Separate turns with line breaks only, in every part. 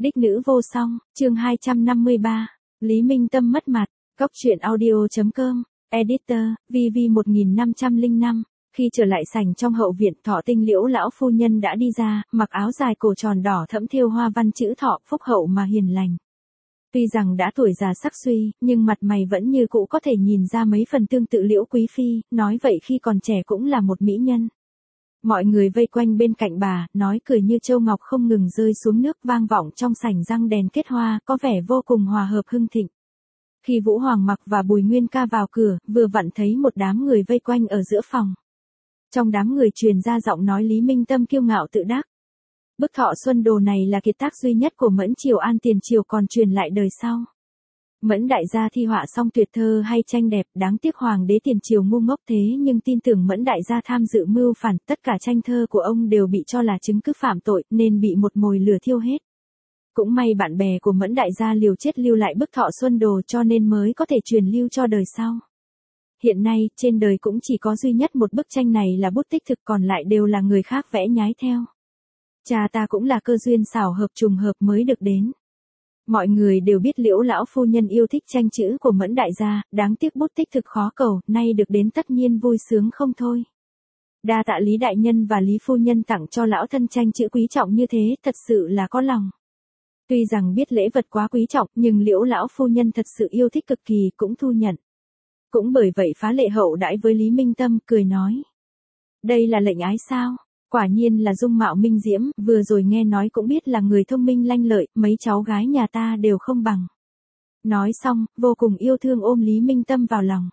Đích nữ vô song, chương 253, Lý Minh Tâm mất mặt, Cóc truyện audio.com, editor, VV1505. Khi trở lại sảnh trong hậu viện, Thọ Tinh Liễu lão phu nhân đã đi ra, mặc áo dài cổ tròn đỏ thẫm thêu hoa văn chữ Thọ, phúc hậu mà hiền lành. Tuy rằng đã tuổi già sắc suy, nhưng mặt mày vẫn như cũ có thể nhìn ra mấy phần tương tự Liễu quý phi, nói vậy khi còn trẻ cũng là một mỹ nhân. Mọi người vây quanh bên cạnh bà, nói cười như châu ngọc không ngừng rơi xuống nước, vang vọng trong sảnh răng đèn kết hoa, có vẻ vô cùng hòa hợp hưng thịnh. Khi Vũ Hoàng Mặc và Bùi Nguyên Ca vào cửa, vừa vặn thấy một đám người vây quanh ở giữa phòng. Trong đám người truyền ra giọng nói Lý Minh Tâm kiêu ngạo tự đắc. Bức Thọ Xuân Đồ này là kiệt tác duy nhất của Mẫn Triều An tiền triều, còn truyền lại đời sau. Mẫn đại gia thi họa xong tuyệt thơ hay tranh đẹp, đáng tiếc hoàng đế tiền triều ngu ngốc thế nhưng tin tưởng Mẫn đại gia tham dự mưu phản, tất cả tranh thơ của ông đều bị cho là chứng cứ phạm tội nên bị một mồi lửa thiêu hết. Cũng may bạn bè của Mẫn đại gia liều chết lưu lại bức Thọ Xuân Đồ cho nên mới có thể truyền lưu cho đời sau. Hiện nay, trên đời cũng chỉ có duy nhất một bức tranh này là bút tích thực, còn lại đều là người khác vẽ nhái theo. Cha ta cũng là cơ duyên xảo hợp trùng hợp mới được đến. Mọi người đều biết Liễu lão phu nhân yêu thích tranh chữ của Mẫn đại gia, đáng tiếc bút tích thực khó cầu, nay được đến tất nhiên vui sướng không thôi. Đa tạ Lý đại nhân và Lý phu nhân tặng cho lão thân tranh chữ quý trọng như thế, thật sự là có lòng. Tuy rằng biết lễ vật quá quý trọng, nhưng Liễu lão phu nhân thật sự yêu thích cực kỳ, cũng thu nhận. Cũng bởi vậy phá lệ hậu đãi với Lý Minh Tâm, cười nói: đây là lệnh ái sao? Quả nhiên là dung mạo minh diễm, vừa rồi nghe nói cũng biết là người thông minh lanh lợi, mấy cháu gái nhà ta đều không bằng. Nói xong, vô cùng yêu thương ôm Lý Minh Tâm vào lòng.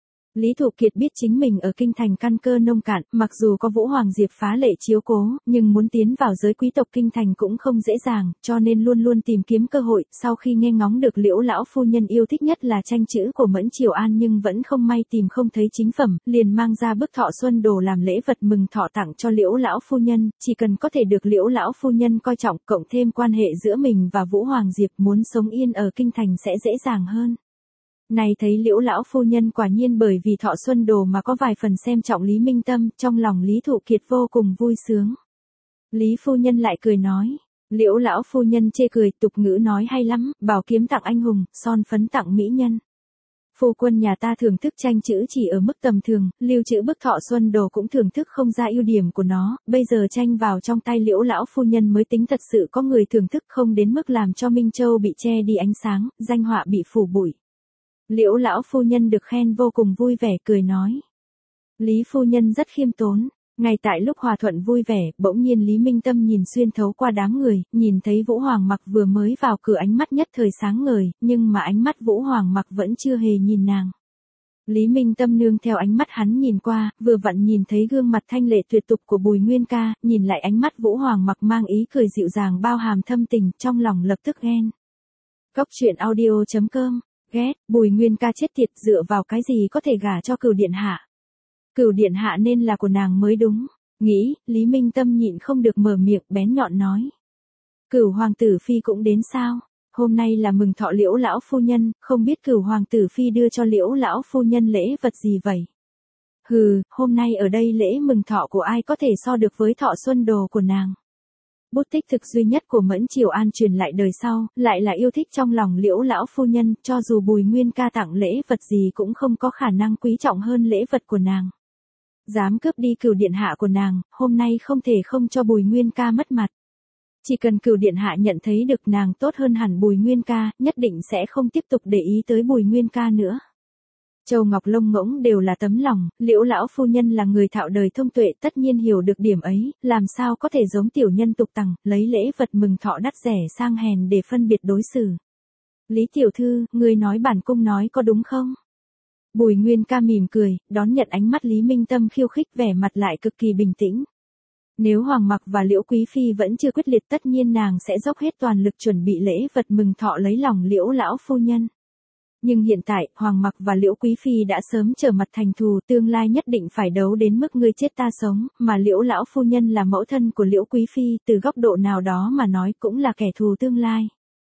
Lý Thụ Kiệt biết chính mình ở kinh thành căn cơ nông cạn, mặc dù có Vũ Hoàng Diệp phá lệ chiếu cố, nhưng muốn tiến vào giới quý tộc kinh thành cũng không dễ dàng, cho nên luôn luôn tìm kiếm cơ hội. Sau khi nghe ngóng được Liễu lão phu nhân yêu thích nhất là tranh chữ của Mẫn Triều An nhưng vẫn không may tìm không thấy chính phẩm, liền mang ra bức Thọ Xuân Đồ làm lễ vật mừng thọ tặng cho Liễu lão phu nhân. Chỉ cần có thể được Liễu lão phu nhân coi trọng, cộng thêm quan hệ giữa mình và Vũ Hoàng Diệp, muốn sống yên ở kinh thành sẽ dễ dàng hơn. Này thấy Liễu lão phu nhân quả nhiên bởi vì Thọ Xuân Đồ mà có vài phần xem trọng Lý Minh Tâm, trong lòng Lý Thụ Kiệt vô cùng vui sướng. Lý phu nhân lại cười nói: Liễu lão phu nhân chê cười, tục ngữ nói hay lắm, bảo kiếm tặng anh hùng, son phấn tặng mỹ nhân. Phu quân nhà ta thưởng thức tranh chữ chỉ ở mức tầm thường, lưu trữ bức Thọ Xuân Đồ cũng thưởng thức không ra ưu điểm của nó, bây giờ tranh vào trong tay Liễu lão phu nhân mới tính thật sự có người thưởng thức, không đến mức làm cho Minh Châu bị che đi ánh sáng, danh họa bị phủ bụi. Liễu lão phu nhân được khen vô cùng vui vẻ, cười nói: Lý phu nhân rất khiêm tốn. Ngay tại lúc hòa thuận vui vẻ, bỗng nhiên Lý Minh Tâm nhìn xuyên thấu qua đám người, nhìn thấy Vũ Hoàng Mặc vừa mới vào cửa, ánh mắt nhất thời sáng ngời, nhưng mà ánh mắt Vũ Hoàng Mặc vẫn chưa hề nhìn nàng. Lý Minh Tâm nương theo ánh mắt hắn nhìn qua, vừa vặn nhìn thấy gương mặt thanh lệ tuyệt tục của Bùi Nguyên Ca, nhìn lại ánh mắt Vũ Hoàng Mặc mang ý cười dịu dàng bao hàm thâm tình, trong lòng lập tức ghen. Cóc truyện audio.com. Ghét, Bùi Nguyên Ca chết tiệt, dựa vào cái gì có thể gả cho Cửu điện hạ? Cửu điện hạ nên là của nàng mới đúng. Nghĩ, Lý Minh Tâm nhịn không được mở miệng bén nhọn nói: Cửu hoàng tử phi cũng đến sao? Hôm nay là mừng thọ Liễu lão phu nhân, không biết Cửu hoàng tử phi đưa cho Liễu lão phu nhân lễ vật gì vậy? Hừ, hôm nay ở đây lễ mừng thọ của ai có thể so được với Thọ Xuân Đồ của nàng? Bút tích thực duy nhất của Mẫn Triều An truyền lại đời sau, lại là yêu thích trong lòng Liễu lão phu nhân, cho dù Bùi Nguyên Ca tặng lễ vật gì cũng không có khả năng quý trọng hơn lễ vật của nàng. Dám cướp đi Cửu điện hạ của nàng, hôm nay không thể không cho Bùi Nguyên Ca mất mặt. Chỉ cần Cửu điện hạ nhận thấy được nàng tốt hơn hẳn Bùi Nguyên Ca, nhất định sẽ không tiếp tục để ý tới Bùi Nguyên Ca nữa. Châu Ngọc Lông Ngỗng đều là tấm lòng, Liễu lão phu nhân là người thạo đời thông tuệ, tất nhiên hiểu được điểm ấy, làm sao có thể giống tiểu nhân tục tằng, lấy lễ vật mừng thọ đắt rẻ sang hèn để phân biệt đối xử. Lý tiểu thư, người nói bản cung nói có đúng không? Bùi Nguyên Ca mỉm cười, đón nhận ánh mắt Lý Minh Tâm khiêu khích, vẻ mặt lại cực kỳ bình tĩnh. Nếu Hoàng Mặc và Liễu quý phi vẫn chưa quyết liệt, tất nhiên nàng sẽ dốc hết toàn lực chuẩn bị lễ vật mừng thọ lấy lòng Liễu lão phu nhân. Nhưng hiện tại, Hoàng Mặc và Liễu quý phi đã sớm trở mặt thành thù, tương lai nhất định phải đấu đến mức ngươi chết ta sống, mà Liễu lão phu nhân là mẫu thân của Liễu quý phi, từ góc độ nào đó mà nói cũng là kẻ thù tương lai.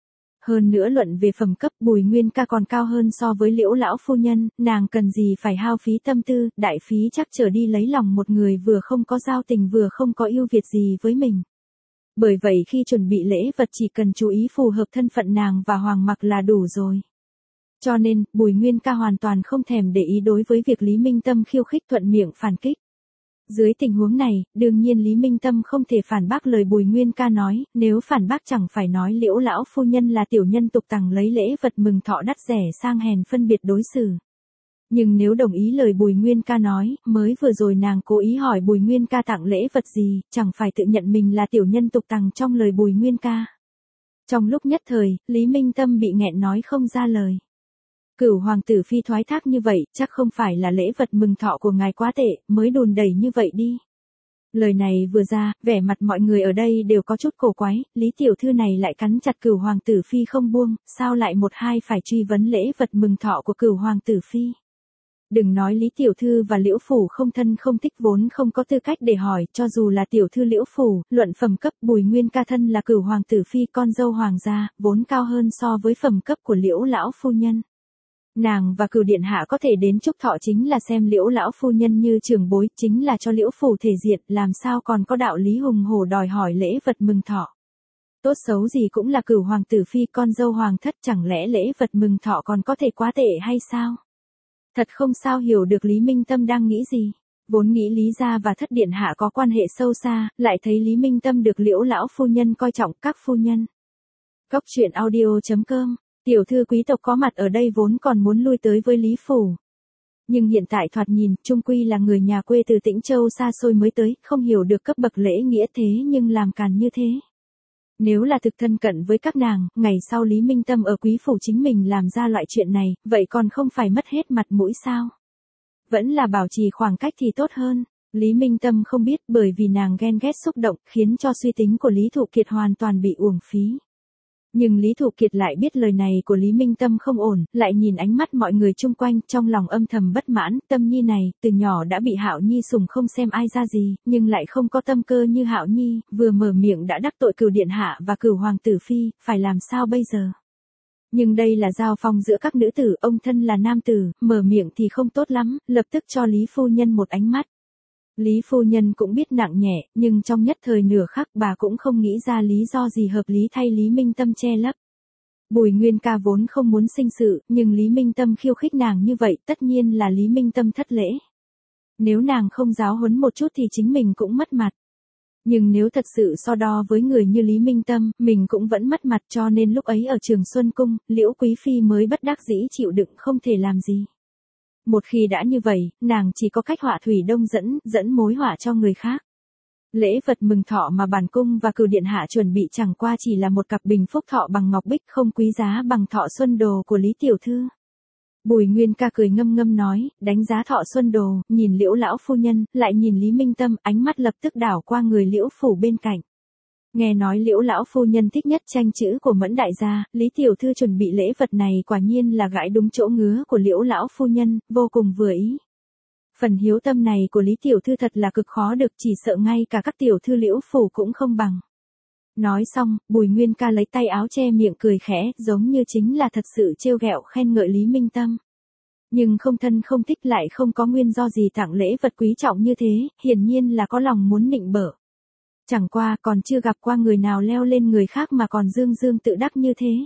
Hơn nữa luận về phẩm cấp, Bùi Nguyên Ca còn cao hơn so với Liễu lão phu nhân, nàng cần gì phải hao phí tâm tư, đại phí chắc trở đi lấy lòng một người vừa không có giao tình vừa không có ưu việt gì với mình. Bởi vậy khi chuẩn bị lễ vật chỉ cần chú ý phù hợp thân phận nàng và Hoàng mặc là đủ rồi. Cho nên, Bùi Nguyên Ca hoàn toàn không thèm để ý đối với việc Lý Minh Tâm khiêu khích thuận miệng phản kích. Dưới tình huống này, đương nhiên Lý Minh Tâm không thể phản bác lời Bùi Nguyên Ca nói, nếu phản bác chẳng phải nói Liễu lão phu nhân là tiểu nhân tục tằng lấy lễ vật mừng thọ đắt rẻ sang hèn phân biệt đối xử. Nhưng nếu đồng ý lời Bùi Nguyên Ca nói, mới vừa rồi nàng cố ý hỏi Bùi Nguyên Ca tặng lễ vật gì, chẳng phải tự nhận mình là tiểu nhân tục tằng trong lời Bùi Nguyên Ca. Trong lúc nhất thời, Lý Minh Tâm bị nghẹn nói không ra lời. Cửu hoàng tử phi thoái thác như vậy, chắc không phải là lễ vật mừng thọ của ngài quá tệ, mới đùn đẩy như vậy đi. Lời này vừa ra, vẻ mặt mọi người ở đây đều có chút cổ quái, Lý tiểu thư này lại cắn chặt cửu hoàng tử phi không buông, sao lại một hai phải truy vấn lễ vật mừng thọ của cửu hoàng tử phi. Đừng nói Lý tiểu thư và Liễu phủ không thân không thích vốn không có tư cách để hỏi, cho dù là tiểu thư Liễu phủ, luận phẩm cấp Bùi Nguyên Ca thân là cửu hoàng tử phi con dâu hoàng gia, vốn cao hơn so với phẩm cấp của Liễu lão phu nhân. Nàng và cửu điện hạ có thể đến chúc thọ chính là xem Liễu lão phu nhân như trưởng bối, chính là cho Liễu phủ thể diện, làm sao còn có đạo lý hùng hổ đòi hỏi lễ vật mừng thọ. Tốt xấu gì cũng là cửu hoàng tử phi con dâu hoàng thất, chẳng lẽ lễ vật mừng thọ còn có thể quá tệ hay sao? Thật không sao hiểu được Lý Minh Tâm đang nghĩ gì. Vốn nghĩ Lý gia và thất điện hạ có quan hệ sâu xa, lại thấy Lý Minh Tâm được Liễu lão phu nhân coi trọng các phu nhân. Cốc truyện audio.com. Tiểu thư quý tộc có mặt ở đây vốn còn muốn lui tới với Lý phủ. Nhưng hiện tại thoạt nhìn, chung quy là người nhà quê từ Tĩnh Châu xa xôi mới tới, không hiểu được cấp bậc lễ nghĩa thế nhưng làm càn như thế. Nếu là thực thân cận với các nàng, ngày sau Lý Minh Tâm ở quý phủ chính mình làm ra loại chuyện này, vậy còn không phải mất hết mặt mũi sao? Vẫn là bảo trì khoảng cách thì tốt hơn. Lý Minh Tâm không biết bởi vì nàng ghen ghét xúc động khiến cho suy tính của Lý Thụ Kiệt hoàn toàn bị uổng phí. Nhưng Lý Thụ Kiệt lại biết lời này của Lý Minh Tâm không ổn, lại nhìn ánh mắt mọi người chung quanh, trong lòng âm thầm bất mãn, Tâm Nhi này, từ nhỏ đã bị Hạo Nhi sủng không xem ai ra gì, nhưng lại không có tâm cơ như Hạo Nhi, vừa mở miệng đã đắc tội cửu điện hạ và cửu hoàng tử phi, phải làm sao bây giờ? Nhưng đây là giao phong giữa các nữ tử, ông thân là nam tử, mở miệng thì không tốt lắm, lập tức cho Lý phu nhân một ánh mắt. Lý phu nhân cũng biết nặng nhẹ, nhưng trong nhất thời nửa khắc bà cũng không nghĩ ra lý do gì hợp lý thay Lý Minh Tâm che lấp. Bùi Nguyên Ca vốn không muốn sinh sự, nhưng Lý Minh Tâm khiêu khích nàng như vậy, tất nhiên là Lý Minh Tâm thất lễ. Nếu nàng không giáo huấn một chút thì chính mình cũng mất mặt. Nhưng nếu thật sự so đo với người như Lý Minh Tâm, mình cũng vẫn mất mặt, cho nên lúc ấy ở Trường Xuân Cung, Liễu Quý Phi mới bất đắc dĩ chịu đựng không thể làm gì. Một khi đã như vậy, nàng chỉ có cách họa thủy đông dẫn mối họa cho người khác. Lễ vật mừng thọ mà bản cung và cửu điện hạ chuẩn bị chẳng qua chỉ là một cặp bình phúc thọ bằng ngọc bích không quý giá bằng thọ xuân đồ của Lý tiểu thư. Bùi Nguyên Ca cười ngâm ngâm nói, đánh giá thọ xuân đồ, nhìn Liễu lão phu nhân, lại nhìn Lý Minh Tâm, ánh mắt lập tức đảo qua người Liễu phủ bên cạnh. Nghe nói Liễu lão phu nhân thích nhất tranh chữ của Mẫn đại gia, Lý tiểu thư chuẩn bị lễ vật này quả nhiên là gãi đúng chỗ ngứa của Liễu lão phu nhân, vô cùng vừa ý. Phần hiếu tâm này của Lý tiểu thư thật là cực khó được, chỉ sợ ngay cả các tiểu thư Liễu phủ cũng không bằng. Nói xong, Bùi Nguyên Ca lấy tay áo che miệng cười khẽ, giống như chính là thật sự trêu ghẹo khen ngợi Lý Minh Tâm. Nhưng không thân không thích lại không có nguyên do gì tặng lễ vật quý trọng như thế, hiển nhiên là có lòng muốn nịnh bợ. Chẳng qua còn chưa gặp qua người nào leo lên người khác mà còn dương dương tự đắc như thế.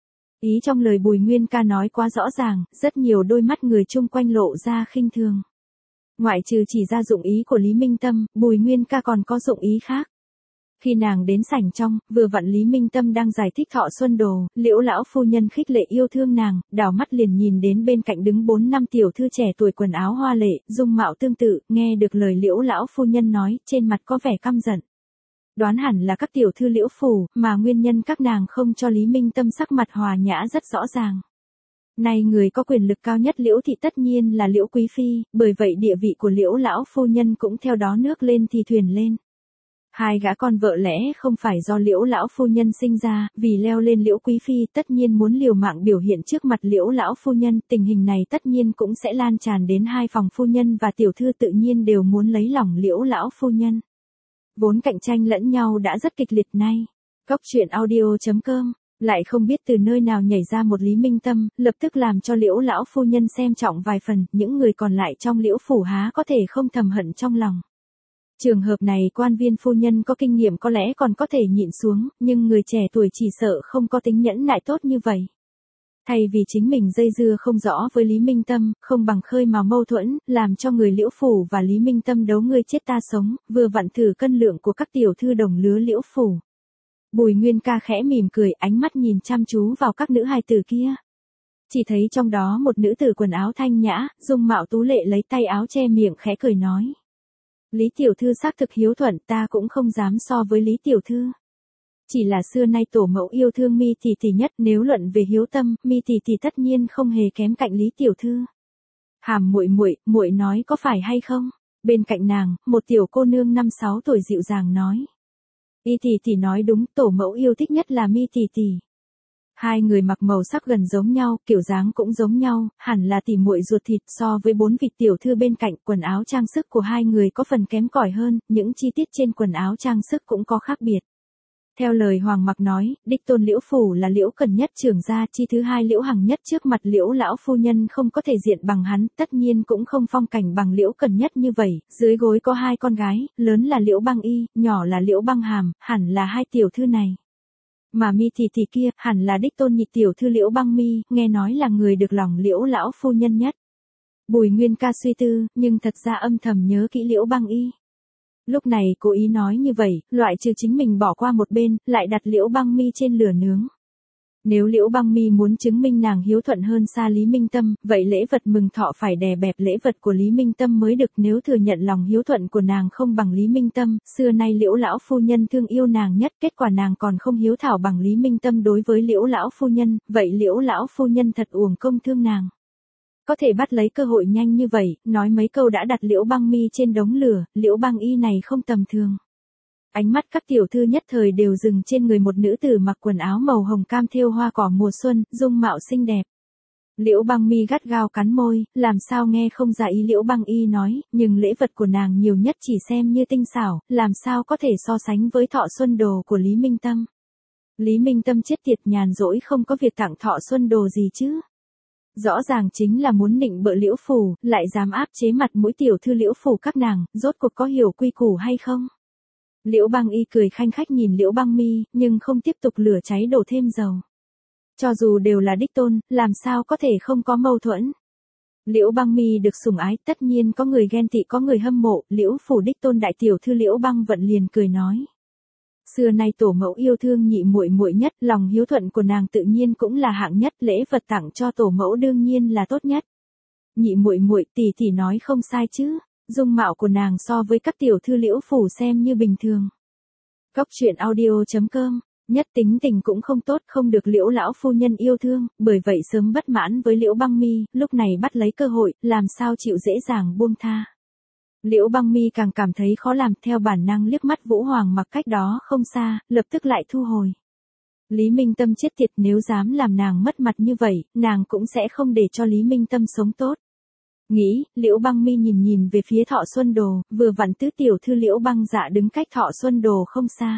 Ý trong lời Bùi Nguyên Ca nói quá rõ ràng, rất nhiều đôi mắt người chung quanh lộ ra khinh thường. Ngoại trừ chỉ ra dụng ý của Lý Minh Tâm, Bùi Nguyên Ca còn có dụng ý khác. Khi nàng đến sảnh trong, vừa vặn Lý Minh Tâm đang giải thích thọ xuân đồ, Liễu lão phu nhân khích lệ yêu thương nàng, đảo mắt liền nhìn đến bên cạnh đứng 4 năm tiểu thư trẻ tuổi quần áo hoa lệ, dung mạo tương tự, nghe được lời Liễu lão phu nhân nói, trên mặt có vẻ căm giận. Đoán hẳn là các tiểu thư Liễu phủ, mà nguyên nhân các nàng không cho Lý Minh Tâm sắc mặt hòa nhã rất rõ ràng. Nay người có quyền lực cao nhất Liễu thị tất nhiên là Liễu Quý Phi, bởi vậy địa vị của Liễu lão phu nhân cũng theo đó nước lên thì thuyền lên. Hai gã con vợ lẽ không phải do Liễu lão phu nhân sinh ra, vì leo lên Liễu Quý Phi tất nhiên muốn liều mạng biểu hiện trước mặt Liễu lão phu nhân, tình hình này tất nhiên cũng sẽ lan tràn đến hai phòng phu nhân và tiểu thư tự nhiên đều muốn lấy lòng Liễu lão phu nhân. Vốn cạnh tranh lẫn nhau đã rất kịch liệt nay. Cốc truyện audio.com, lại không biết từ nơi nào nhảy ra một Lý Minh Tâm, lập tức làm cho Liễu lão phu nhân xem trọng vài phần, những người còn lại trong Liễu phủ há có thể không thầm hận trong lòng. Trường hợp này quan viên phu nhân có kinh nghiệm có lẽ còn có thể nhịn xuống, nhưng người trẻ tuổi chỉ sợ không có tính nhẫn nại tốt như vậy. Thay vì chính mình dây dưa không rõ với Lý Minh Tâm, không bằng khơi mào mâu thuẫn, làm cho người Liễu Phủ và Lý Minh Tâm đấu ngươi chết ta sống, vừa vặn thử cân lượng của các tiểu thư đồng lứa Liễu Phủ. Bùi Nguyên Ca khẽ mỉm cười, ánh mắt nhìn chăm chú vào các nữ hài tử kia. Chỉ thấy trong đó một nữ tử quần áo thanh nhã, dung mạo tú lệ lấy tay áo che miệng khẽ cười nói. Lý tiểu thư xác thực hiếu thuận, ta cũng không dám so với Lý tiểu thư. Chỉ là xưa nay tổ mẫu yêu thương Mi tỷ tỷ nhất, nếu luận về hiếu tâm, Mi tỷ tỷ tất nhiên không hề kém cạnh Lý tiểu thư. Hàm muội muội, muội nói có phải hay không? Bên cạnh nàng, một tiểu cô nương 5-6 tuổi dịu dàng nói. Y tỷ tỷ nói đúng, tổ mẫu yêu thích nhất là Mi tỷ tỷ. Hai người mặc màu sắc gần giống nhau, kiểu dáng cũng giống nhau, hẳn là tỷ muội ruột thịt. So với 4 vị tiểu thư bên cạnh, quần áo trang sức của hai người có phần kém cỏi hơn, những chi tiết trên quần áo trang sức cũng có khác biệt. Theo lời Hoàng Mặc nói, đích tôn Liễu Phủ là Liễu Cần Nhất trưởng gia, chi thứ hai Liễu Hằng Nhất, trước mặt Liễu lão phu nhân không có thể diện bằng hắn, tất nhiên cũng không phong cảnh bằng Liễu Cần Nhất như vậy. Dưới gối có hai con gái, lớn là Liễu Băng Y, nhỏ là Liễu Băng Hàm, hẳn là hai tiểu thư này. Mà Mi tỷ tỷ kia, hẳn là đích tôn nhị tiểu thư Liễu Băng Mi, nghe nói là người được lòng Liễu lão phu nhân nhất. Bùi Nguyên Ca suy tư, nhưng thật ra âm thầm nhớ kỹ Liễu Băng Y. Lúc này cố ý nói như vậy, loại trừ chính mình bỏ qua một bên, lại đặt Liễu Băng Mi trên lửa nướng. Nếu Liễu Băng Mi muốn chứng minh nàng hiếu thuận hơn xa Lý Minh Tâm, vậy lễ vật mừng thọ phải đè bẹp lễ vật của Lý Minh Tâm mới được. Nếu thừa nhận lòng hiếu thuận của nàng không bằng Lý Minh Tâm, xưa nay Liễu lão phu nhân thương yêu nàng nhất, kết quả nàng còn không hiếu thảo bằng Lý Minh Tâm đối với Liễu lão phu nhân, vậy Liễu lão phu nhân thật uổng công thương nàng. Có thể bắt lấy cơ hội nhanh như vậy, nói mấy câu đã đặt Liễu Băng Mi trên đống lửa, Liễu Băng Y này không tầm thường. Ánh mắt các tiểu thư nhất thời đều dừng trên người một nữ tử mặc quần áo màu hồng cam thêu hoa cỏ mùa xuân, dung mạo xinh đẹp. Liễu Băng Mi gắt gao cắn môi, làm sao nghe không ra ý Liễu Băng Y nói, nhưng lễ vật của nàng nhiều nhất chỉ xem như tinh xảo, làm sao có thể so sánh với thọ xuân đồ của Lý Minh Tâm. Lý Minh Tâm chết tiệt nhàn rỗi không có việc tặng thọ xuân đồ gì chứ. Rõ ràng chính là muốn nịnh bợ Liễu Phủ, lại dám áp chế mặt mũi tiểu thư Liễu Phủ các nàng, rốt cuộc có hiểu quy củ hay không? Liễu Băng Y cười khanh khách nhìn Liễu Băng Mi, nhưng không tiếp tục lửa cháy đổ thêm dầu. Cho dù đều là đích tôn, làm sao có thể không có mâu thuẫn? Liễu Băng Mi được sủng ái, tất nhiên có người ghen tị có người hâm mộ, Liễu Phủ đích tôn đại tiểu thư Liễu Băng Vận liền cười nói. Xưa nay tổ mẫu yêu thương nhị muội muội nhất, lòng hiếu thuận của nàng tự nhiên cũng là hạng nhất, lễ vật tặng cho tổ mẫu đương nhiên là tốt nhất. Nhị muội muội tỷ tỷ nói không sai chứ, dung mạo của nàng so với các tiểu thư Liễu Phủ xem như bình thường. Góc truyện audio.com, nhất tính tình cũng không tốt, không được Liễu lão phu nhân yêu thương, bởi vậy sớm bất mãn với Liễu Băng Mi, lúc này bắt lấy cơ hội, làm sao chịu dễ dàng buông tha. Liễu Băng Mi càng cảm thấy khó làm, theo bản năng liếc mắt Vũ Hoàng Mặc cách đó không xa, lập tức lại thu hồi. Lý Minh Tâm chết tiệt, nếu dám làm nàng mất mặt như vậy, nàng cũng sẽ không để cho Lý Minh Tâm sống tốt. Nghĩ, Liễu Băng Mi nhìn nhìn về phía Thọ Xuân Đồ, vừa vặn tứ tiểu thư Liễu Băng Dạ đứng cách Thọ Xuân Đồ không xa.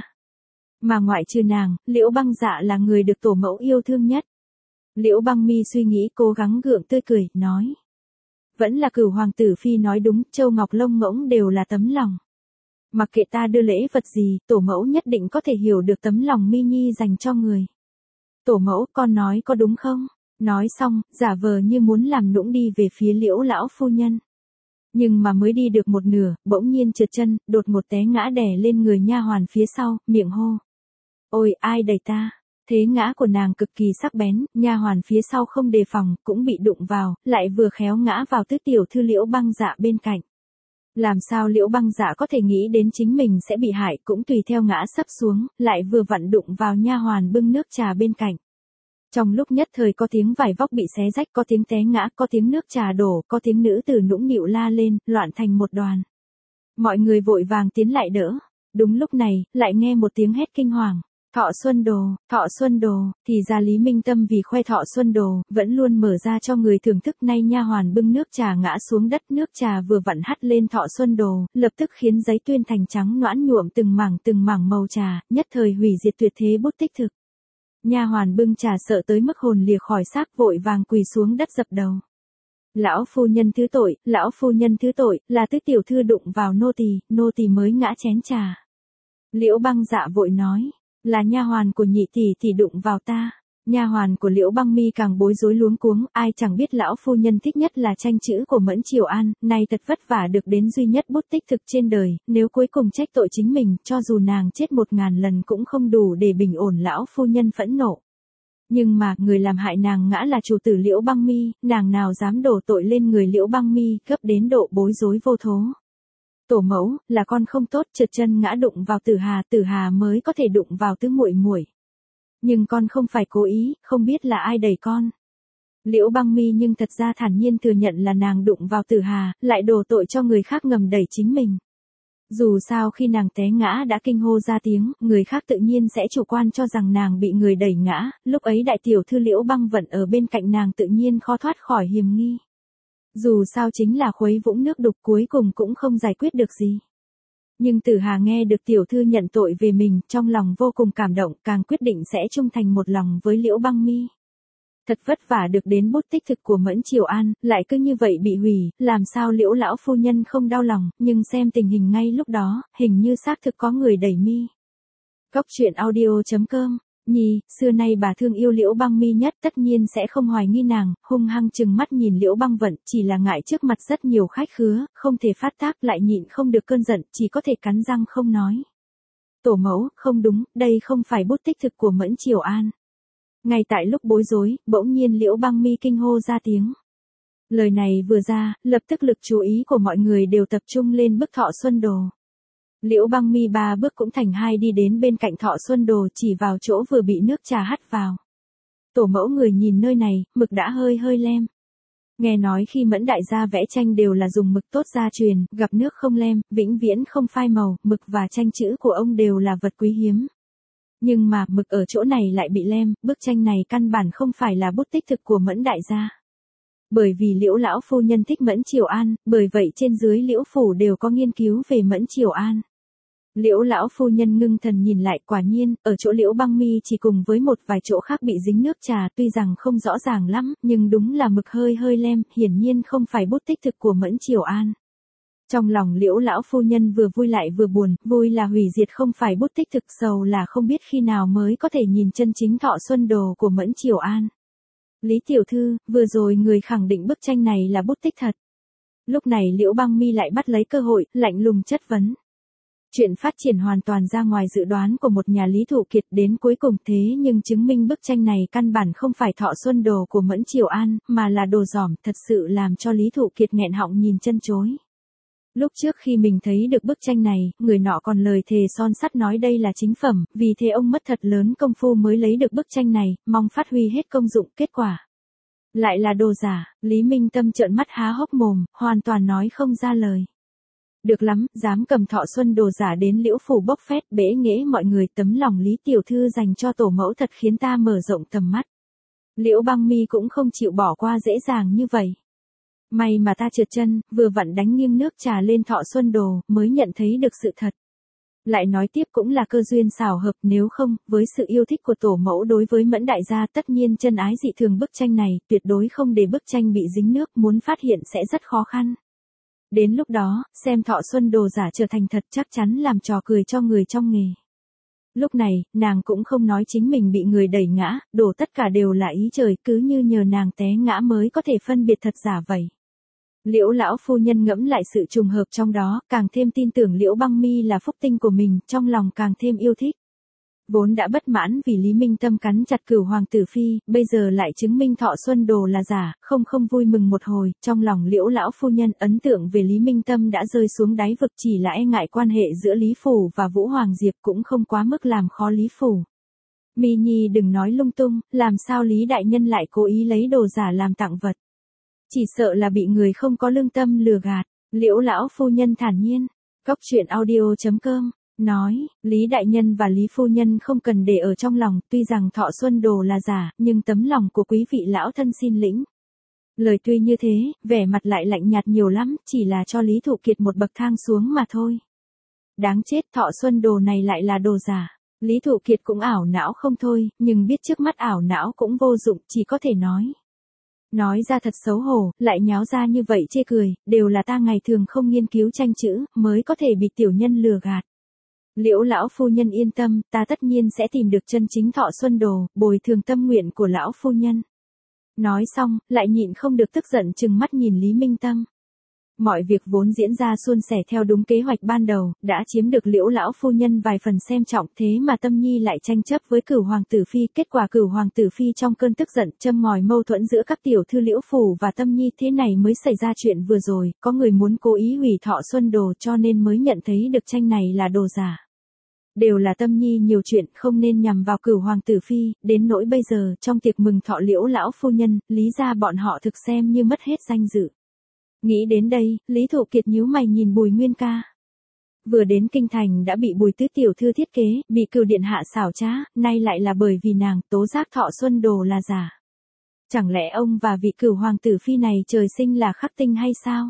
Mà ngoại trừ nàng, Liễu Băng Dạ là người được tổ mẫu yêu thương nhất. Liễu Băng Mi suy nghĩ cố gắng gượng tươi cười, nói. Vẫn là Cửu hoàng tử phi nói đúng, châu ngọc lông ngỗng đều là tấm lòng. Mặc kệ ta đưa lễ vật gì, tổ mẫu nhất định có thể hiểu được tấm lòng Mi Nhi dành cho người. Tổ mẫu, con nói có đúng không? Nói xong, giả vờ như muốn làm nũng đi về phía Liễu lão phu nhân. Nhưng mà mới đi được một nửa, bỗng nhiên trượt chân, đột một té ngã đè lên người nha hoàn phía sau, miệng hô. Ôi, ai đẩy ta? Thế ngã của nàng cực kỳ sắc bén, nha hoàn phía sau không đề phòng, cũng bị đụng vào, lại vừa khéo ngã vào tứ tiểu thư Liễu Băng Dạ bên cạnh. Làm sao Liễu Băng Dạ có thể nghĩ đến chính mình sẽ bị hại, cũng tùy theo ngã sấp xuống, lại vừa vặn đụng vào nha hoàn bưng nước trà bên cạnh. Trong lúc nhất thời có tiếng vải vóc bị xé rách, có tiếng té ngã, có tiếng nước trà đổ, có tiếng nữ tử nũng nịu la lên, loạn thành một đoàn. Mọi người vội vàng tiến lại đỡ. Đúng lúc này, lại nghe một tiếng hét kinh hoàng. Thọ Xuân Đồ, thì ra Lý Minh Tâm vì khoe Thọ Xuân Đồ, vẫn luôn mở ra cho người thưởng thức, nay nha hoàn bưng nước trà ngã xuống đất, nước trà vừa vặn hắt lên Thọ Xuân Đồ, lập tức khiến giấy tuyên thành trắng noãn nhuộm từng mảng màu trà, nhất thời hủy diệt tuyệt thế bút tích thực. Nha hoàn bưng trà sợ tới mức hồn lìa khỏi xác, vội vàng quỳ xuống đất dập đầu. Lão phu nhân thứ tội, lão phu nhân thứ tội, là tứ tiểu thư đụng vào nô tỳ mới ngã chén trà. Liễu Băng Dạ vội nói, là nha hoàn của nhị tỷ đụng vào ta. Nha hoàn của Liễu Băng Mi càng bối rối luống cuống, ai chẳng biết lão phu nhân thích nhất là tranh chữ của Mẫn Triều An, nay thật vất vả được đến duy nhất bút tích thực trên đời, nếu cuối cùng trách tội chính mình, cho dù nàng chết 1000 lần cũng không đủ để bình ổn lão phu nhân phẫn nộ. Nhưng mà, người làm hại nàng ngã là chủ tử Liễu Băng Mi, nàng nào dám đổ tội lên người Liễu Băng Mi, gấp đến độ bối rối vô thố. Tổ mẫu, là con không tốt, trượt chân ngã đụng vào Tử Hà mới có thể đụng vào tứ muội muội. Nhưng con không phải cố ý, không biết là ai đẩy con. Liễu Băng Mi nhưng thật ra thản nhiên thừa nhận là nàng đụng vào Tử Hà, lại đổ tội cho người khác ngầm đẩy chính mình. Dù sao khi nàng té ngã đã kinh hô ra tiếng, người khác tự nhiên sẽ chủ quan cho rằng nàng bị người đẩy ngã, lúc ấy đại tiểu thư Liễu Băng Vận ở bên cạnh nàng tự nhiên khó thoát khỏi hiềm nghi. Dù sao chính là khuấy vũng nước đục cuối cùng cũng không giải quyết được gì. Nhưng Tử Hà nghe được tiểu thư nhận tội về mình, trong lòng vô cùng cảm động, càng quyết định sẽ trung thành một lòng với Liễu Băng Mi. Thật vất vả được đến bút tích thực của Mẫn Triều An, lại cứ như vậy bị hủy, làm sao Liễu lão phu nhân không đau lòng, nhưng xem tình hình ngay lúc đó, hình như xác thực có người đẩy mi. Góc truyện audio.com. Nhi, xưa nay bà thương yêu Liễu Băng Mi nhất, tất nhiên sẽ không hoài nghi nàng, hung hăng trừng mắt nhìn Liễu Băng Vận, chỉ là ngại trước mặt rất nhiều khách khứa, không thể phát tác, lại nhịn không được cơn giận, chỉ có thể cắn răng không nói. Tổ mẫu, không đúng, đây không phải bút tích thực của Mẫn Triều An. Ngay tại lúc bối rối, bỗng nhiên Liễu Băng Mi kinh hô ra tiếng. Lời này vừa ra, lập tức lực chú ý của mọi người đều tập trung lên bức Thọ Xuân Đồ. Liễu Băng Mi 3 bước cũng thành 2 đi đến bên cạnh Thọ Xuân Đồ, chỉ vào chỗ vừa bị nước trà hắt vào. Tổ mẫu người nhìn nơi này, mực đã hơi lem. Nghe nói khi Mẫn đại gia vẽ tranh đều là dùng mực tốt gia truyền, gặp nước không lem, vĩnh viễn không phai màu, mực và tranh chữ của ông đều là vật quý hiếm. Nhưng mà, mực ở chỗ này lại bị lem, bức tranh này căn bản không phải là bút tích thực của Mẫn đại gia. Bởi vì Liễu lão phu nhân thích Mẫn Triều An, bởi vậy trên dưới Liễu phủ đều có nghiên cứu về Mẫn Triều An. Liễu lão phu nhân ngưng thần nhìn lại, quả nhiên, ở chỗ Liễu Băng Mi chỉ cùng với một vài chỗ khác bị dính nước trà, tuy rằng không rõ ràng lắm, nhưng đúng là mực hơi lem, hiển nhiên không phải bút tích thực của Mẫn Triều An. Trong lòng Liễu lão phu nhân vừa vui lại vừa buồn, vui là hủy diệt không phải bút tích thực, sầu là không biết khi nào mới có thể nhìn chân chính Thọ Xuân Đồ của Mẫn Triều An. Lý tiểu thư, vừa rồi người khẳng định bức tranh này là bút tích thật. Lúc này Liễu Băng Mi lại bắt lấy cơ hội, lạnh lùng chất vấn. Chuyện phát triển hoàn toàn ra ngoài dự đoán của một nhà lý thụ kiệt đến cuối cùng, thế nhưng chứng minh bức tranh này căn bản không phải Thọ Xuân Đồ của Mẫn Triều An, mà là đồ dỏm, thật sự làm cho Lý Thụ Kiệt nghẹn họng nhìn chân chối. Lúc trước khi mình thấy được bức tranh này, người nọ còn lời thề son sắt nói đây là chính phẩm, vì thế ông mất thật lớn công phu mới lấy được bức tranh này, mong phát huy hết công dụng, kết quả lại là đồ giả. Lý Minh Tâm trợn mắt há hốc mồm, hoàn toàn nói không ra lời. Được lắm, dám cầm Thọ Xuân Đồ giả đến Liễu phủ bốc phét, bẽ nghễ mọi người, tấm lòng Lý tiểu thư dành cho tổ mẫu thật khiến ta mở rộng tầm mắt. Liễu Băng Mi cũng không chịu bỏ qua dễ dàng như vậy. May mà ta trượt chân, vừa vặn đánh nghiêng nước trà lên Thọ Xuân Đồ, mới nhận thấy được sự thật. Lại nói tiếp cũng là cơ duyên xảo hợp, nếu không, với sự yêu thích của tổ mẫu đối với Mẫn đại gia, tất nhiên chân ái dị thường bức tranh này, tuyệt đối không để bức tranh bị dính nước, muốn phát hiện sẽ rất khó khăn. Đến lúc đó, xem Thọ Xuân Đồ giả trở thành thật chắc chắn làm trò cười cho người trong nghề. Lúc này, nàng cũng không nói chính mình bị người đẩy ngã, đổ tất cả đều là ý trời, cứ như nhờ nàng té ngã mới có thể phân biệt thật giả vậy. Liễu lão phu nhân ngẫm lại sự trùng hợp trong đó, càng thêm tin tưởng Liễu Băng Mi là phúc tinh của mình, trong lòng càng thêm yêu thích. Vốn đã bất mãn vì Lý Minh Tâm cắn chặt Cửu hoàng tử phi, bây giờ lại chứng minh Thọ Xuân Đồ là giả, không vui mừng một hồi, trong lòng Liễu lão phu nhân ấn tượng về Lý Minh Tâm đã rơi xuống đáy vực, chỉ là e ngại quan hệ giữa Lý phủ và Vũ Hoàng Diệp cũng không quá mức làm khó Lý phủ. Mi Nhi đừng nói lung tung, làm sao Lý đại nhân lại cố ý lấy đồ giả làm tặng vật. Chỉ sợ là bị người không có lương tâm lừa gạt. Liễu lão phu nhân thản nhiên. Góc truyện audio.com nói, Lý đại nhân và Lý phu nhân không cần để ở trong lòng, tuy rằng Thọ Xuân Đồ là giả, nhưng tấm lòng của quý vị lão thân xin lĩnh. Lời tuy như thế, vẻ mặt lại lạnh nhạt nhiều lắm, chỉ là cho Lý Thụ Kiệt một bậc thang xuống mà thôi. Đáng chết, Thọ Xuân Đồ này lại là đồ giả. Lý Thụ Kiệt cũng ảo não không thôi, nhưng biết trước mắt ảo não cũng vô dụng, chỉ có thể nói. Nói ra thật xấu hổ, lại nháo ra như vậy chê cười, đều là ta ngày thường không nghiên cứu tranh chữ, mới có thể bị tiểu nhân lừa gạt. Liễu lão phu nhân yên tâm, ta tất nhiên sẽ tìm được chân chính Thọ Xuân Đồ, bồi thường tâm nguyện của lão phu nhân. Nói xong, lại nhịn không được tức giận chừng mắt nhìn Lý Minh Tâm. Mọi việc vốn diễn ra suôn sẻ theo đúng kế hoạch ban đầu, đã chiếm được Liễu lão phu nhân vài phần xem trọng, thế mà Tâm Nhi lại tranh chấp với Cửu hoàng tử phi, kết quả Cửu hoàng tử phi trong cơn tức giận châm ngòi mâu thuẫn giữa các tiểu thư Liễu phủ và Tâm Nhi, thế này mới xảy ra chuyện vừa rồi, có người muốn cố ý hủy Thọ Xuân Đồ cho nên mới nhận thấy được tranh này là đồ giả. Đều là Tâm Nhi nhiều chuyện, không nên nhằm vào Cửu hoàng tử phi, đến nỗi bây giờ trong tiệc mừng thọ Liễu lão phu nhân, Lý gia bọn họ thực xem như mất hết danh dự. Nghĩ đến đây, Lý Thụ Kiệt nhíu mày nhìn Bùi Nguyên ca. Vừa đến kinh thành đã bị Bùi tứ tiểu thư thiết kế, bị Cửu điện hạ xảo trá, nay lại là bởi vì nàng tố giác Thọ Xuân Đồ là giả. Chẳng lẽ ông và vị Cửu hoàng tử phi này trời sinh là khắc tinh hay sao?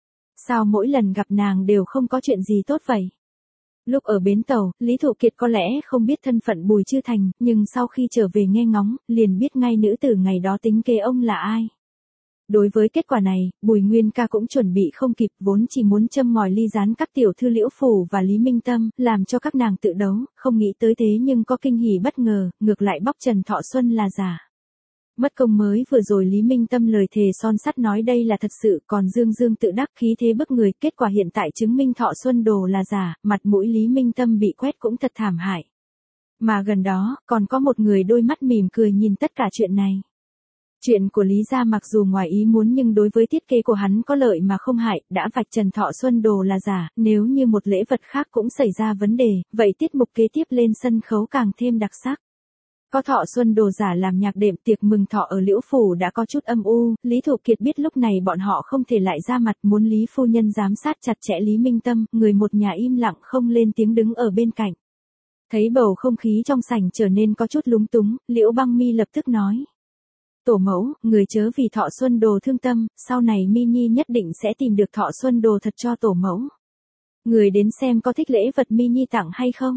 Sao mỗi lần gặp nàng đều không có chuyện gì tốt vậy? Lúc ở bến tàu, Lý Thụ Kiệt có lẽ không biết thân phận Bùi Chư Thành, nhưng sau khi trở về nghe ngóng, liền biết ngay nữ tử ngày đó tính kế ông là ai. Đối với kết quả này, Bùi Nguyên ca cũng chuẩn bị không kịp, vốn chỉ muốn châm ngòi ly gián các tiểu thư Liễu phủ và Lý Minh Tâm, làm cho các nàng tự đấu, không nghĩ tới thế nhưng có kinh hỉ bất ngờ, ngược lại bóc trần Thọ Xuân là giả. Mất công mới vừa rồi Lý Minh Tâm lời thề son sắt nói đây là thật sự, còn Dương Dương tự đắc khí thế bức người, kết quả hiện tại chứng minh Thọ Xuân Đồ là giả, mặt mũi Lý Minh Tâm bị quét cũng thật thảm hại. Mà gần đó, còn có một người đôi mắt mỉm cười nhìn tất cả chuyện này. Chuyện của Lý gia mặc dù ngoài ý muốn nhưng đối với thiết kế của hắn có lợi mà không hại, đã vạch trần Thọ Xuân Đồ là giả, nếu như một lễ vật khác cũng xảy ra vấn đề, vậy tiết mục kế tiếp lên sân khấu càng thêm đặc sắc. Có Thọ Xuân Đồ giả làm nhạc đệm, tiệc mừng thọ ở Liễu phủ đã có chút âm u, Lý Thụ Kiệt biết lúc này bọn họ không thể lại ra mặt, muốn Lý phu nhân giám sát chặt chẽ Lý Minh Tâm, người một nhà im lặng không lên tiếng đứng ở bên cạnh. Thấy bầu không khí trong sảnh trở nên có chút lúng túng, Liễu Băng Mi lập tức nói: "Tổ mẫu, người chớ vì Thọ Xuân Đồ thương tâm, sau này Mi Nhi nhất định sẽ tìm được Thọ Xuân Đồ thật cho tổ mẫu. Người đến xem có thích lễ vật Mi Nhi tặng hay không?"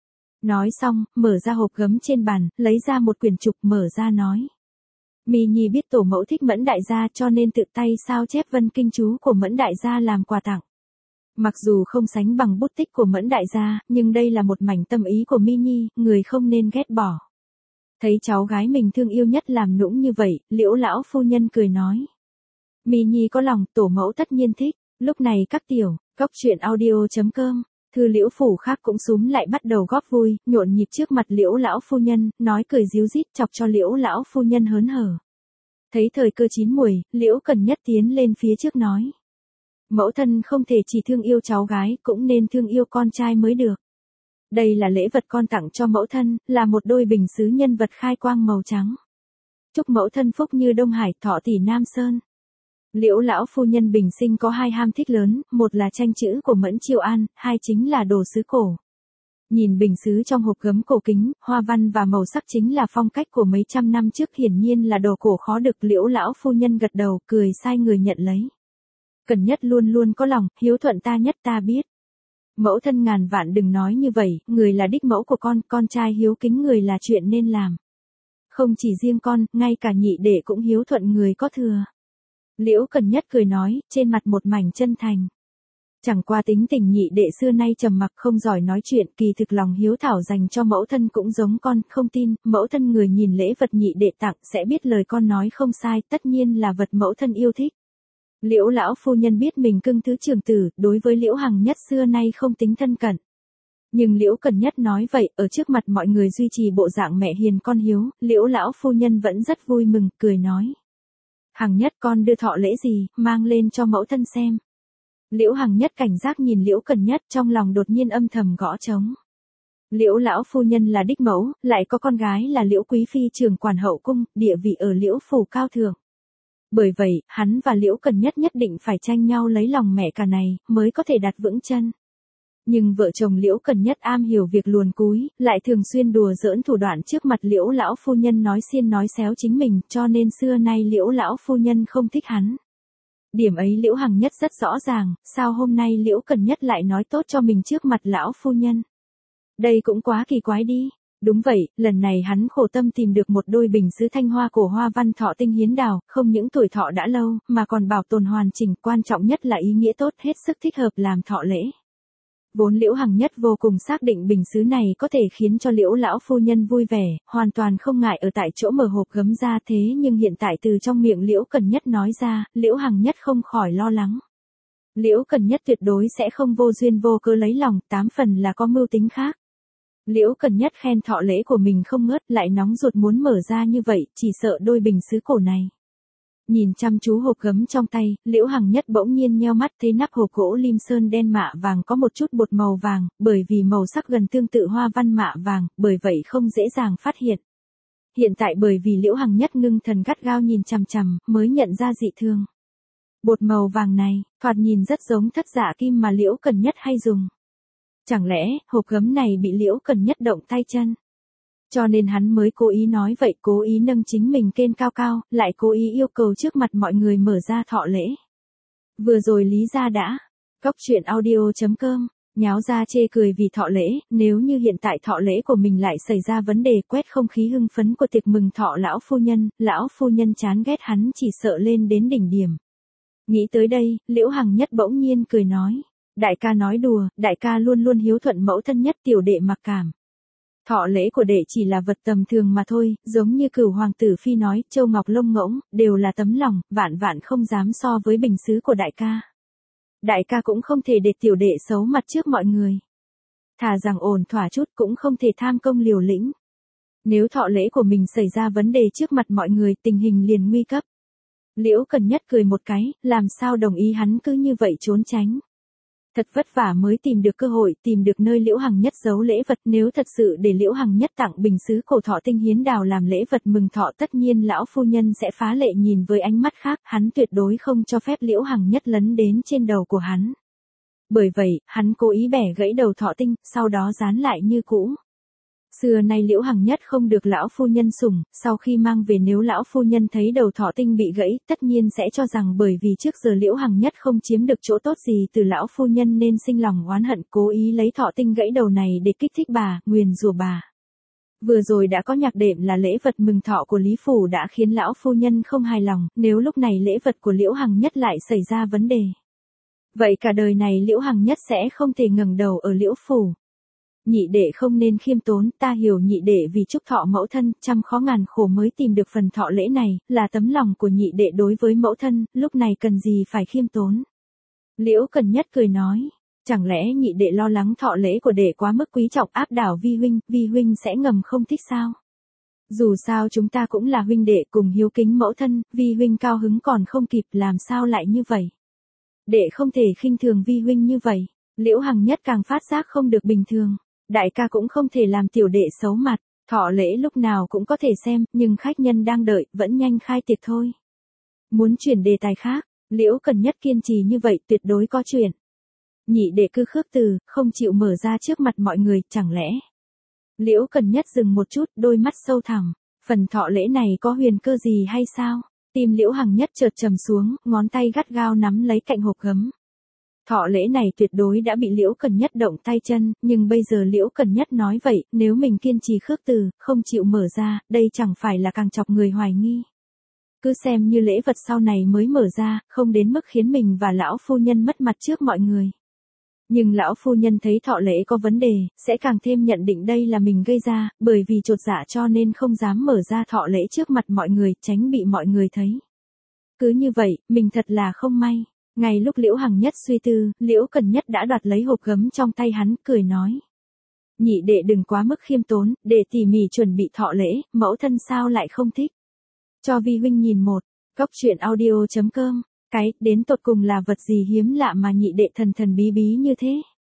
Nói xong, mở ra hộp gấm trên bàn, lấy ra một quyển trục, mở ra nói: "Mi Nhi biết tổ mẫu thích Mẫn đại gia cho nên tự tay sao chép vân kinh chú của Mẫn đại gia làm quà tặng. Mặc dù không sánh bằng bút tích của Mẫn đại gia, nhưng đây là một mảnh tâm ý của Mi Nhi, người không nên ghét bỏ." Thấy cháu gái mình thương yêu nhất làm nũng như vậy, Liễu lão phu nhân cười nói: "Mi Nhi có lòng, tổ mẫu tất nhiên thích." Lúc này các tiểu, góc truyện audio.com, thư Liễu phủ khác cũng xúm lại bắt đầu góp vui, nhộn nhịp trước mặt Liễu lão phu nhân, nói cười ríu rít chọc cho Liễu lão phu nhân hớn hở. Thấy thời cơ chín muồi, Liễu Cần Nhất tiến lên phía trước nói: "Mẫu thân không thể chỉ thương yêu cháu gái, cũng nên thương yêu con trai mới được. Đây là lễ vật con tặng cho mẫu thân, là một đôi bình sứ nhân vật khai quang màu trắng. Chúc mẫu thân phúc như Đông Hải, thọ tỷ Nam Sơn." Liễu lão phu nhân bình sinh có hai ham thích lớn, một là tranh chữ của Mẫn Chiêu An, hai chính là đồ sứ cổ. Nhìn bình sứ trong hộp gấm cổ kính, hoa văn và màu sắc chính là phong cách của mấy trăm năm trước, hiển nhiên là đồ cổ khó được. Liễu lão phu nhân gật đầu, cười sai người nhận lấy. Cần Nhất luôn luôn có lòng, hiếu thuận ta nhất ta biết. Mẫu thân ngàn vạn đừng nói như vậy, người là đích mẫu của con trai hiếu kính người là chuyện nên làm. Không chỉ riêng con, ngay cả nhị đệ cũng hiếu thuận người có thừa. Liễu Cần Nhất cười nói, trên mặt một mảnh chân thành. Chẳng qua tính tình nhị đệ xưa nay trầm mặc không giỏi nói chuyện, kỳ thực lòng hiếu thảo dành cho mẫu thân cũng giống con, không tin, mẫu thân người nhìn lễ vật nhị đệ tặng sẽ biết lời con nói không sai, tất nhiên là vật mẫu thân yêu thích. Liễu lão phu nhân biết mình cưng thứ trưởng tử, đối với Liễu Hằng Nhất xưa nay không tính thân cận. Nhưng Liễu Cần Nhất nói vậy, ở trước mặt mọi người duy trì bộ dạng mẹ hiền con hiếu, Liễu lão phu nhân vẫn rất vui mừng, cười nói: "Hằng Nhất con đưa thọ lễ gì, mang lên cho mẫu thân xem." Liễu Hằng Nhất cảnh giác nhìn Liễu Cần Nhất, trong lòng đột nhiên âm thầm gõ trống. Liễu lão phu nhân là đích mẫu, lại có con gái là Liễu quý phi trưởng quản hậu cung, địa vị ở Liễu phủ cao thượng. Bởi vậy, hắn và Liễu Cần Nhất nhất định phải tranh nhau lấy lòng mẹ cả này, mới có thể đặt vững chân. Nhưng vợ chồng Liễu Cần Nhất am hiểu việc luồn cúi, lại thường xuyên đùa giỡn thủ đoạn trước mặt Liễu lão phu nhân nói xiên nói xéo chính mình, cho nên xưa nay Liễu lão phu nhân không thích hắn. Điểm ấy Liễu Hằng Nhất rất rõ ràng, sao hôm nay Liễu Cần Nhất lại nói tốt cho mình trước mặt lão phu nhân. Đây cũng quá kỳ quái đi. Đúng vậy, lần này hắn khổ tâm tìm được một đôi bình sứ thanh hoa cổ hoa văn thọ tinh hiến đào, không những tuổi thọ đã lâu, mà còn bảo tồn hoàn chỉnh, quan trọng nhất là ý nghĩa tốt, hết sức thích hợp làm thọ lễ. Vốn Liễu Hằng Nhất vô cùng xác định bình sứ này có thể khiến cho Liễu lão phu nhân vui vẻ, hoàn toàn không ngại ở tại chỗ mở hộp gấm ra, thế nhưng hiện tại từ trong miệng Liễu Cần Nhất nói ra, Liễu Hằng Nhất không khỏi lo lắng. Liễu Cần Nhất tuyệt đối sẽ không vô duyên vô cớ lấy lòng, 8 phần là có mưu tính khác. Liễu Cần Nhất khen thọ lễ của mình không ngớt, lại nóng ruột muốn mở ra như vậy, chỉ sợ đôi bình sứ cổ này. Nhìn chăm chú hộp gấm trong tay, Liễu Hằng Nhất bỗng nhiên nheo mắt thấy nắp hộp gỗ lim sơn đen mạ vàng có một chút bột màu vàng, bởi vì màu sắc gần tương tự hoa văn mạ vàng, bởi vậy không dễ dàng phát hiện. Hiện tại bởi vì Liễu Hằng Nhất ngưng thần gắt gao nhìn chằm chằm, mới nhận ra dị thường. Bột màu vàng này, thoạt nhìn rất giống thất dạ kim mà Liễu Cần Nhất hay dùng. Chẳng lẽ, hộp gấm này bị Liễu Cần Nhất động tay chân? Cho nên hắn mới cố ý nói vậy, cố ý nâng chính mình lên cao cao, lại cố ý yêu cầu trước mặt mọi người mở ra thọ lễ. Vừa rồi Lý gia đã, Cóc Truyện Audio.com, nháo ra chê cười vì thọ lễ, nếu như hiện tại thọ lễ của mình lại xảy ra vấn đề, quét không khí hưng phấn của tiệc mừng thọ lão phu nhân chán ghét hắn chỉ sợ lên đến đỉnh điểm. Nghĩ tới đây, Liễu Hằng Nhất bỗng nhiên cười nói, đại ca nói đùa, đại ca luôn luôn hiếu thuận mẫu thân nhất, tiểu đệ mặc cảm. Thọ lễ của đệ chỉ là vật tầm thường mà thôi, giống như Cửu hoàng tử phi nói, châu ngọc lông ngỗng, đều là tấm lòng, vạn vạn không dám so với bình sứ của đại ca. Đại ca cũng không thể để tiểu đệ xấu mặt trước mọi người. Thà rằng ổn thỏa chút cũng không thể tham công liều lĩnh. Nếu thọ lễ của mình xảy ra vấn đề trước mặt mọi người, tình hình liền nguy cấp. Liễu Cần Nhất cười một cái, làm sao đồng ý hắn cứ như vậy trốn tránh. Thật vất vả mới tìm được cơ hội, tìm được nơi Liễu Hằng Nhất giấu lễ vật, nếu thật sự để Liễu Hằng Nhất tặng bình sứ cổ thọ tinh hiến đào làm lễ vật mừng thọ, tất nhiên lão phu nhân sẽ phá lệ nhìn với ánh mắt khác, hắn tuyệt đối không cho phép Liễu Hằng Nhất lấn đến trên đầu của hắn. Bởi vậy, hắn cố ý bẻ gãy đầu thọ tinh, sau đó dán lại như cũ. Xưa nay Liễu Hằng Nhất không được lão phu nhân sủng, sau khi mang về nếu lão phu nhân thấy đầu thọ tinh bị gãy, tất nhiên sẽ cho rằng bởi vì trước giờ Liễu Hằng Nhất không chiếm được chỗ tốt gì từ lão phu nhân nên sinh lòng oán hận, cố ý lấy thọ tinh gãy đầu này để kích thích bà, nguyền rủa bà. Vừa rồi đã có nhạc đệm là lễ vật mừng thọ của Lý phủ đã khiến lão phu nhân không hài lòng, nếu lúc này lễ vật của Liễu Hằng Nhất lại xảy ra vấn đề, vậy cả đời này Liễu Hằng Nhất sẽ không thể ngẩng đầu ở Liễu phủ. Nhị đệ không nên khiêm tốn, ta hiểu nhị đệ vì chúc thọ mẫu thân, trăm khó ngàn khổ mới tìm được phần thọ lễ này, là tấm lòng của nhị đệ đối với mẫu thân, lúc này cần gì phải khiêm tốn. Liễu Cần Nhất cười nói, chẳng lẽ nhị đệ lo lắng thọ lễ của đệ quá mức quý trọng áp đảo vi huynh sẽ ngầm không thích sao? Dù sao chúng ta cũng là huynh đệ cùng hiếu kính mẫu thân, vi huynh cao hứng còn không kịp, làm sao lại như vậy? Đệ không thể khinh thường vi huynh như vậy. Liễu Hằng Nhất càng phát giác không được bình thường. Đại ca cũng không thể làm tiểu đệ xấu mặt, thọ lễ lúc nào cũng có thể xem, nhưng khách nhân đang đợi, vẫn nhanh khai tiệc thôi. Muốn chuyển đề tài khác, Liễu Cần Nhất kiên trì như vậy tuyệt đối có chuyện. Nhị đệ cứ khước từ, không chịu mở ra trước mặt mọi người, chẳng lẽ. Liễu Cần Nhất dừng một chút, đôi mắt sâu thẳm, phần thọ lễ này có huyền cơ gì hay sao? Tim Liễu Hằng Nhất chợt trầm xuống, ngón tay gắt gao nắm lấy cạnh hộp gấm. Thọ lễ này tuyệt đối đã bị Liễu Cần Nhất động tay chân, nhưng bây giờ Liễu Cần Nhất nói vậy, nếu mình kiên trì khước từ, không chịu mở ra, đây chẳng phải là càng chọc người hoài nghi. Cứ xem như lễ vật sau này mới mở ra, không đến mức khiến mình và lão phu nhân mất mặt trước mọi người. Nhưng lão phu nhân thấy thọ lễ có vấn đề, sẽ càng thêm nhận định đây là mình gây ra, bởi vì chột dạ cho nên không dám mở ra thọ lễ trước mặt mọi người, tránh bị mọi người thấy. Cứ như vậy, mình thật là không may. Ngay lúc Liễu Hằng Nhất suy tư, Liễu Cần Nhất đã đoạt lấy hộp gấm trong tay hắn, cười nói. Nhị đệ đừng quá mức khiêm tốn, đệ tỉ mỉ chuẩn bị thọ lễ, mẫu thân sao lại không thích. Cho vi huynh nhìn một, Cóc Truyện Audio.com, cái, đến tột cùng là vật gì hiếm lạ mà nhị đệ thần thần bí bí như thế.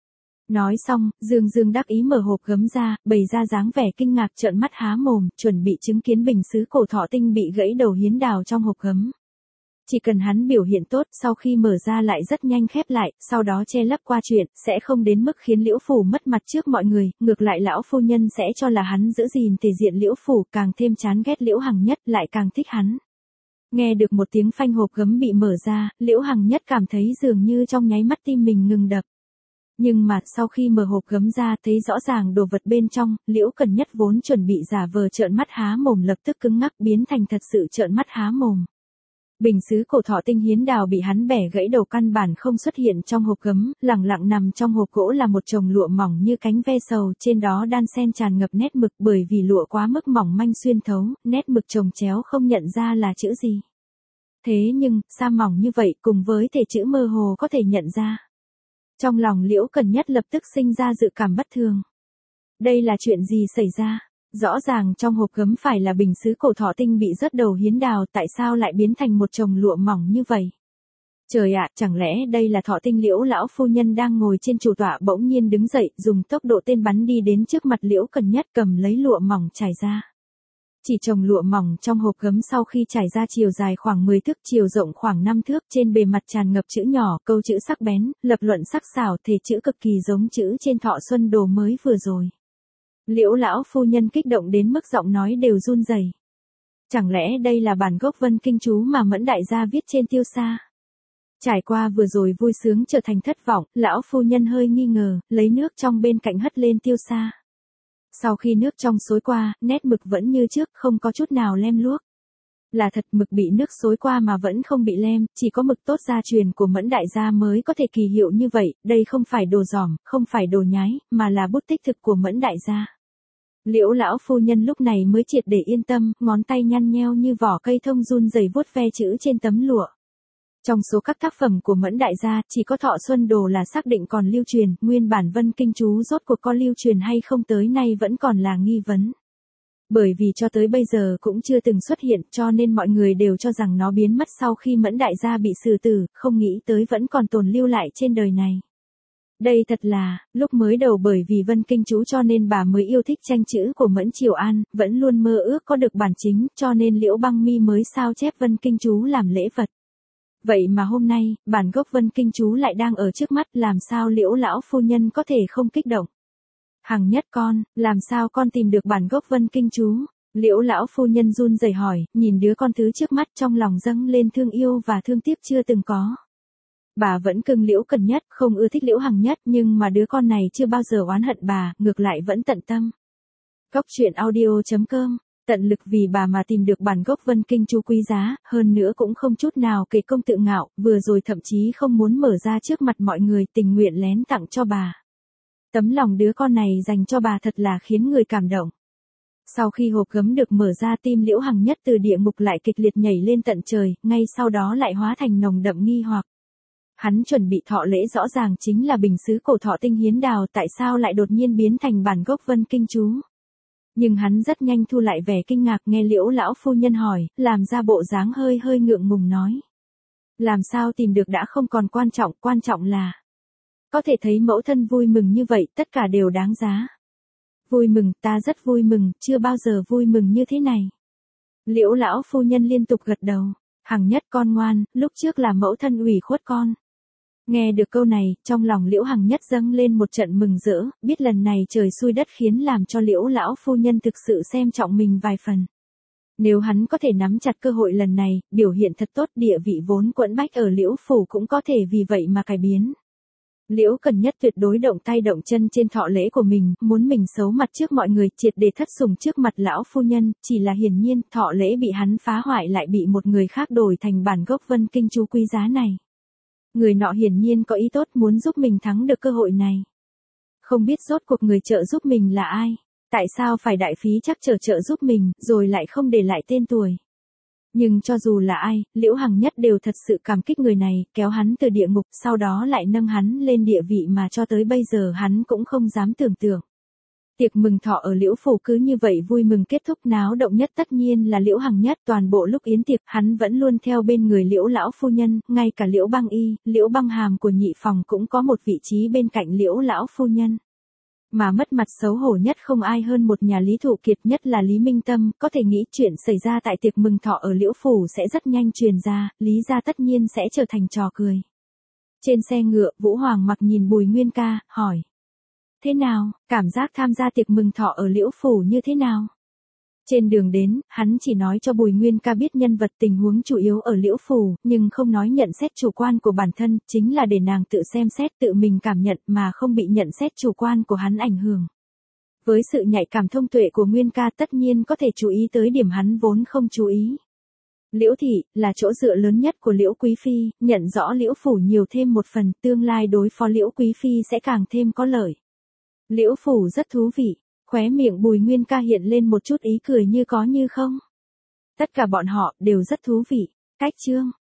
Nói xong, Dương đắc ý mở hộp gấm ra, bày ra dáng vẻ kinh ngạc trợn mắt há mồm, chuẩn bị chứng kiến bình sứ cổ thọ tinh bị gãy đầu hiến đào trong hộp gấm. Chỉ cần hắn biểu hiện tốt, sau khi mở ra lại rất nhanh khép lại, sau đó che lấp qua chuyện, sẽ không đến mức khiến Liễu phủ mất mặt trước mọi người, ngược lại lão phu nhân sẽ cho là hắn giữ gìn thể diện Liễu phủ, càng thêm chán ghét Liễu Hằng Nhất, lại càng thích hắn. Nghe được một tiếng phanh hộp gấm bị mở ra, Liễu Hằng Nhất cảm thấy dường như trong nháy mắt tim mình ngừng đập. Nhưng mà sau khi mở hộp gấm ra thấy rõ ràng đồ vật bên trong, Liễu Cần Nhất vốn chuẩn bị giả vờ trợn mắt há mồm lập tức cứng ngắc biến thành thật sự trợn mắt há mồm. Bình sứ cổ thọ tinh hiến đào bị hắn bẻ gãy đầu căn bản không xuất hiện trong hộp gấm, lẳng lặng nằm trong hộp gỗ là một chồng lụa mỏng như cánh ve sầu, trên đó đan xen tràn ngập nét mực bởi vì lụa quá mức mỏng manh xuyên thấu, nét mực chồng chéo không nhận ra là chữ gì. Thế nhưng, sa mỏng như vậy cùng với thể chữ mơ hồ có thể nhận ra. Trong lòng Liễu Cần Nhất lập tức sinh ra dự cảm bất thường. Đây là chuyện gì xảy ra? Rõ ràng trong hộp gấm phải là bình sứ cổ thọ tinh bị rớt đầu hiến đào, tại sao lại biến thành một chồng lụa mỏng như vậy? Trời ạ, chẳng lẽ đây là thọ tinh Liễu lão phu nhân đang ngồi trên chủ tọa bỗng nhiên đứng dậy, dùng tốc độ tên bắn đi đến trước mặt Liễu Cần Nhất cầm lấy lụa mỏng trải ra. Chỉ chồng lụa mỏng trong hộp gấm sau khi trải ra chiều dài khoảng 10 thước, chiều rộng khoảng 5 thước, trên bề mặt tràn ngập chữ nhỏ, câu chữ sắc bén, lập luận sắc sảo, thể chữ cực kỳ giống chữ trên thọ xuân đồ mới vừa rồi. Liễu lão phu nhân kích động đến mức giọng nói đều run rẩy. Chẳng lẽ đây là bản gốc vân kinh chú mà Mẫn đại gia viết trên tiêu sa? Trải qua vừa rồi vui sướng trở thành thất vọng, lão phu nhân hơi nghi ngờ, lấy nước trong bên cạnh hất lên tiêu sa. Sau khi nước trong xối qua, nét mực vẫn như trước, không có chút nào lem luốc. Là thật, mực bị nước xối qua mà vẫn không bị lem, chỉ có mực tốt gia truyền của Mẫn đại gia mới có thể kỳ hiệu như vậy, đây không phải đồ giỏm, không phải đồ nhái, mà là bút tích thực của Mẫn đại gia. Liễu lão phu nhân lúc này mới triệt để yên tâm, ngón tay nhăn nheo như vỏ cây thông run rẩy vuốt ve chữ trên tấm lụa. Trong số các tác phẩm của Mẫn đại gia, chỉ có Thọ Xuân Đồ là xác định còn lưu truyền, nguyên bản vân kinh chú rốt cuộc có lưu truyền hay không tới nay vẫn còn là nghi vấn. Bởi vì cho tới bây giờ cũng chưa từng xuất hiện, cho nên mọi người đều cho rằng nó biến mất sau khi Mẫn đại gia bị xử tử, không nghĩ tới vẫn còn tồn lưu lại trên đời này. Đây thật là, lúc mới đầu bởi vì vân kinh chú cho nên bà mới yêu thích tranh chữ của Mẫn Triều An, vẫn luôn mơ ước có được bản chính, cho nên Liễu Băng Mi mới sao chép vân kinh chú làm lễ vật. Vậy mà hôm nay, bản gốc vân kinh chú lại đang ở trước mắt, làm sao Liễu lão phu nhân có thể không kích động? Hằng Nhất con, làm sao con tìm được bản gốc vân kinh chú? Liễu lão phu nhân run rẩy hỏi, nhìn đứa con thứ trước mắt trong lòng dâng lên thương yêu và thương tiếc chưa từng có. Bà vẫn cưng Liễu Cần Nhất, không ưa thích Liễu Hằng Nhất, nhưng mà đứa con này chưa bao giờ oán hận bà, ngược lại vẫn tận tâm. Góc truyện audio.com, tận lực vì bà mà tìm được bản gốc vân kinh chú quý giá, hơn nữa cũng không chút nào kể công tự ngạo, vừa rồi thậm chí không muốn mở ra trước mặt mọi người, tình nguyện lén tặng cho bà. Tấm lòng đứa con này dành cho bà thật là khiến người cảm động. Sau khi hộp gấm được mở ra, tim Liễu Hằng Nhất từ địa ngục lại kịch liệt nhảy lên tận trời, ngay sau đó lại hóa thành nồng đậm nghi hoặc. Hắn chuẩn bị thọ lễ rõ ràng chính là bình sứ cổ thọ tinh hiến đào, tại sao lại đột nhiên biến thành bản gốc vân kinh chú? Nhưng hắn rất nhanh thu lại vẻ kinh ngạc nghe Liễu lão phu nhân hỏi, làm ra bộ dáng hơi hơi ngượng ngùng nói. Làm sao tìm được đã không còn quan trọng là có thể thấy mẫu thân vui mừng như vậy, tất cả đều đáng giá. Vui mừng, ta rất vui mừng, chưa bao giờ vui mừng như thế này. Liễu lão phu nhân liên tục gật đầu, Hằng Nhất con ngoan, lúc trước là mẫu thân ủy khuất con. Nghe được câu này, trong lòng Liễu Hằng Nhất dâng lên một trận mừng rỡ, biết lần này trời xui đất khiến làm cho Liễu lão phu nhân thực sự xem trọng mình vài phần. Nếu hắn có thể nắm chặt cơ hội lần này, biểu hiện thật tốt, địa vị vốn quẫn bách ở Liễu phủ cũng có thể vì vậy mà cải biến. Liễu Cần Nhất tuyệt đối động tay động chân trên thọ lễ của mình, muốn mình xấu mặt trước mọi người, triệt để thất sủng trước mặt lão phu nhân, chỉ là hiển nhiên, thọ lễ bị hắn phá hoại lại bị một người khác đổi thành bản gốc vân kinh chú quý giá này. Người nọ hiển nhiên có ý tốt muốn giúp mình thắng được cơ hội này. Không biết rốt cuộc người trợ giúp mình là ai? Tại sao phải đại phí chắc trợ giúp mình, rồi lại không để lại tên tuổi? Nhưng cho dù là ai, Liễu Hằng Nhất đều thật sự cảm kích người này, kéo hắn từ địa ngục, sau đó lại nâng hắn lên địa vị mà cho tới bây giờ hắn cũng không dám tưởng tượng. Tiệc mừng thọ ở Liễu phủ cứ như vậy vui mừng kết thúc, náo động nhất tất nhiên là Liễu Hằng Nhất, toàn bộ lúc yến tiệc hắn vẫn luôn theo bên người Liễu lão phu nhân, ngay cả Liễu Băng Y, Liễu Băng Hàm của nhị phòng cũng có một vị trí bên cạnh Liễu lão phu nhân. Mà mất mặt xấu hổ nhất không ai hơn một nhà Lý Thụ Kiệt, nhất là Lý Minh Tâm, có thể nghĩ chuyện xảy ra tại tiệc mừng thọ ở Liễu phủ sẽ rất nhanh truyền ra, Lý gia tất nhiên sẽ trở thành trò cười. Trên xe ngựa, Vũ Hoàng mặc nhìn Bùi Nguyên Ca, hỏi. Thế nào, cảm giác tham gia tiệc mừng thọ ở Liễu phủ như thế nào? Trên đường đến, hắn chỉ nói cho Bùi Nguyên Ca biết nhân vật tình huống chủ yếu ở Liễu Phủ, nhưng không nói nhận xét chủ quan của bản thân, chính là để nàng tự xem xét tự mình cảm nhận mà không bị nhận xét chủ quan của hắn ảnh hưởng. Với sự nhạy cảm thông tuệ của Nguyên Ca tất nhiên có thể chú ý tới điểm hắn vốn không chú ý. Liễu Thị, là chỗ dựa lớn nhất của Liễu Quý Phi, nhận rõ Liễu Phủ nhiều thêm một phần, tương lai đối phó Liễu Quý Phi sẽ càng thêm có lợi. Liễu Phủ rất thú vị, khóe miệng Bùi Nguyên Ca hiện lên một chút ý cười như có như không. Tất cả bọn họ đều rất thú vị, cách chương.